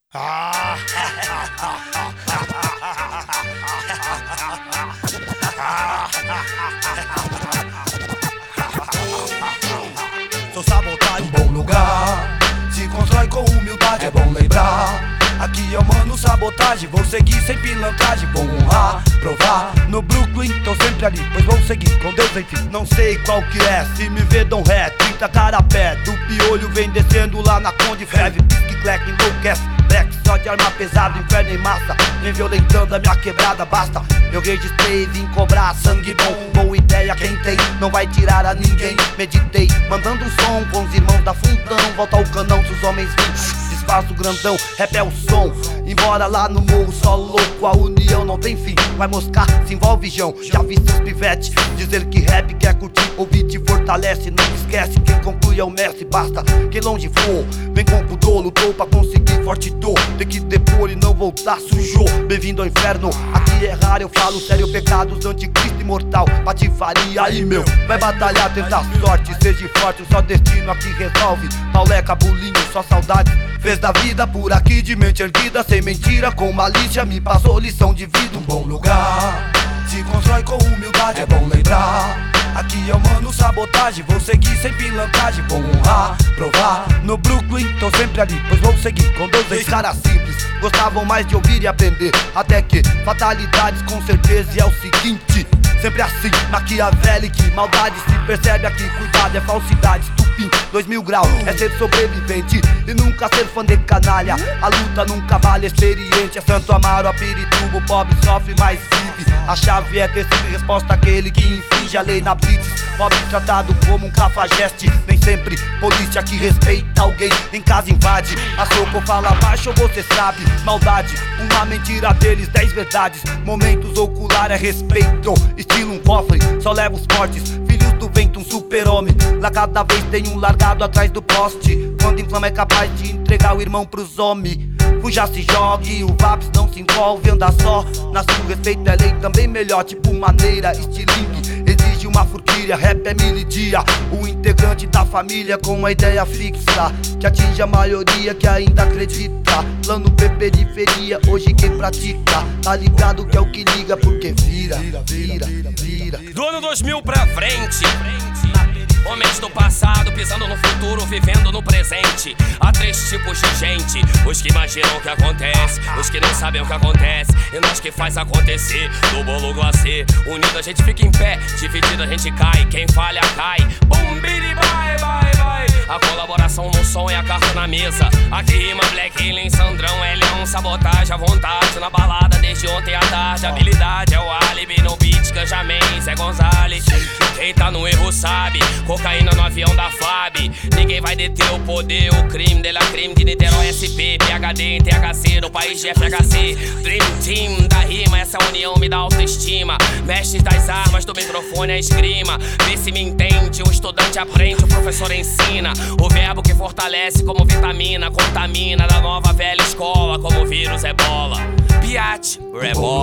Sou sabotagem, um bom lugar. Se constrói com humildade, é bom lembrar. Aqui eu mando sabotagem, vou seguir sem pilantragem. Vou honrar, provar, no Brooklyn tô sempre ali, pois vou seguir com Deus enfim. Não sei qual que é, se me vê dão ré, 30 carapé. Do piolho vem descendo lá na Conde Feve. Pisque, cleque, enlouquece, black, só de arma pesada. Inferno em massa, vem violentando a minha quebrada, basta. Eu registrei, vim cobrar sangue bom. Boa ideia quem tem, não vai tirar a ninguém. Meditei, mandando um som com os irmãos da Fundão. Volta ao canão se os homens vêm, desfaço grandão, rap é o som. Embora lá no morro só louco, a união não tem fim. Vai moscar, se envolve Jão. Já vi seus pivete dizer que rap quer curtir, ouvir te fortalece. Não esquece, quem conclui é o mestre. Basta que longe for, vem com pudor. Lutou pra conseguir forte dor, tem que depor e não voltar sujou. Bem-vindo ao inferno, aqui é raro. Eu falo sério, pecados, anticristo imortal. Patifaria aí meu, vai batalhar, tentar sorte. Seja forte, só destino aqui resolve. Pauleca, bulinho, só saudade. Fez da vida por aqui de mente erguida, sem mentira, com malícia, me passou lição de vida. Um bom lugar, se constrói com humildade, é bom lembrar. Aqui eu mando sabotagem, vou seguir sem pilantragem. Vou honrar, provar, no Brooklyn tô sempre ali, pois vou seguir com Deus. Dois caras simples, gostavam mais de ouvir e aprender. Até que, fatalidades com certeza, e é o seguinte: sempre assim, maquiavélico, maldade se percebe aqui. Cuidado, é falsidade, estupim, 2000 graus. É ser sobrevivente e nunca ser fã de canalha. A luta nunca vale experiente. É Santo Amaro, a Pirituba, o pobre sofre, mas vive. A chave é ter sempre resposta àquele que infringe a lei na blitz. Pobre tratado como um cafajeste. Nem sempre polícia que respeita alguém em casa invade. A soco fala baixo, você sabe. Maldade, uma mentira deles, 10 verdades. Momentos ocular é respeito. Estilo um cofre, só leva os fortes. Filhos do vento, um super-homem. Lá cada vez tem um largado atrás do poste. Quando inflama é capaz de entregar o irmão pros homens. Fuja, se jogue, o Vaps não se envolve. Anda só, na sua respeito é lei também melhor. Tipo maneira, estilingue, exige uma furquilha. Rap é mil e dia, o integrante da família com uma ideia fixa que atinge a maioria que ainda acredita. Plano P, periferia, hoje quem pratica tá ligado que é o que liga, porque vira. Do ano 2000 pra frente, homens do passado pisando no futuro, vivendo no presente. Há três tipos de gente: os que imaginam o que acontece, os que não sabem o que acontece, e nós que faz acontecer. Do bolo glacê, unido a gente fica em pé, dividido a gente cai. Quem falha cai, bum, biri, bye, bye, bye. A colaboração no som é a carta na mesa. Aqui rima Black Alien, Sandrão, L1, sabotagem à vontade. Na balada desde ontem à tarde, habilidade é o álibi. No beat, Canjamém, Zé Gonzalez. Quem tá no erro sabe, cocaína no avião da FAB. Ninguém vai deter o poder, o crime dela crime de Niterói, SP, PHD em THC, no país de FHC. Dream Team da rima, essa união me dá autoestima. Mestres das armas, do microfone a esgrima. Vê se me entende, o estudante aprende, o professor ensina. O verbo que fortalece como vitamina, contamina da nova velha escola, como vírus ebola. Piate, rebola.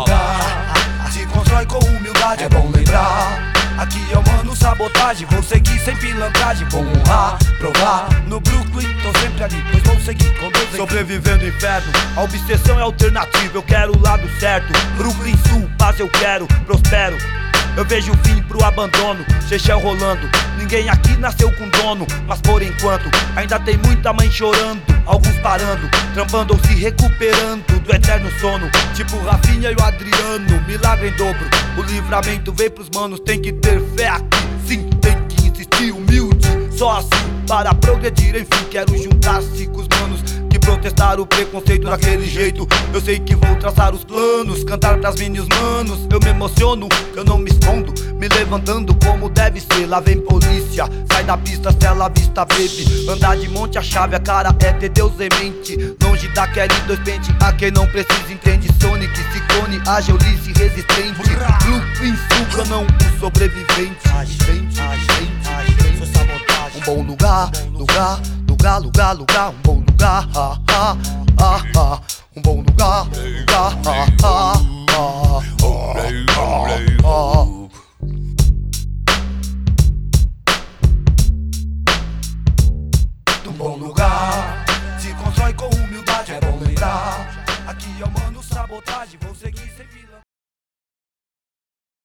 Se constrói com humildade, é bom lembrar. Aqui eu mando sabotagem, vou seguir sem pilantragem. Vou honrar, provar, no Brooklyn tô sempre ali, pois vou seguir com Deus. Sobrevivendo o inferno, a obsessão é alternativa. Eu quero o lado certo, Brooklyn Sul, paz eu quero, prospero. Eu vejo o fim pro abandono, Chechel rolando. Ninguém aqui nasceu com dono, mas por enquanto ainda tem muita mãe chorando. Alguns parando, trampando ou se recuperando do eterno sono. Tipo Rafinha e o Adriano, milagre em dobro. O livramento vem pros manos, tem que ter fé aqui. Sim, tem que insistir humilde, só assim para progredir. Enfim, quero juntar-se com os manos que protestaram o preconceito daquele jeito. Eu sei que vou traçar os planos, cantar pras minhas manos. Eu me emociono, eu não me escondo, me levantando como deve ser. Lá vem polícia, sai da pista, cela vista, baby. Andar de monte a chave, a cara é ter Deus em mente. Longe da Kelly, dois pente, a quem não precisa entende. Sonic, Ciclone, ágil, Ulisses, resistente. Brooklyn Sul, não um sobrevivente. Sou sabotagem. Um bom lugar, um bom lugar, um bom lugar, Um bom lugar, se constrói com humildade, é bom lembrar. Aqui é o Mano Sabotagem, vou seguir sem pilantragem.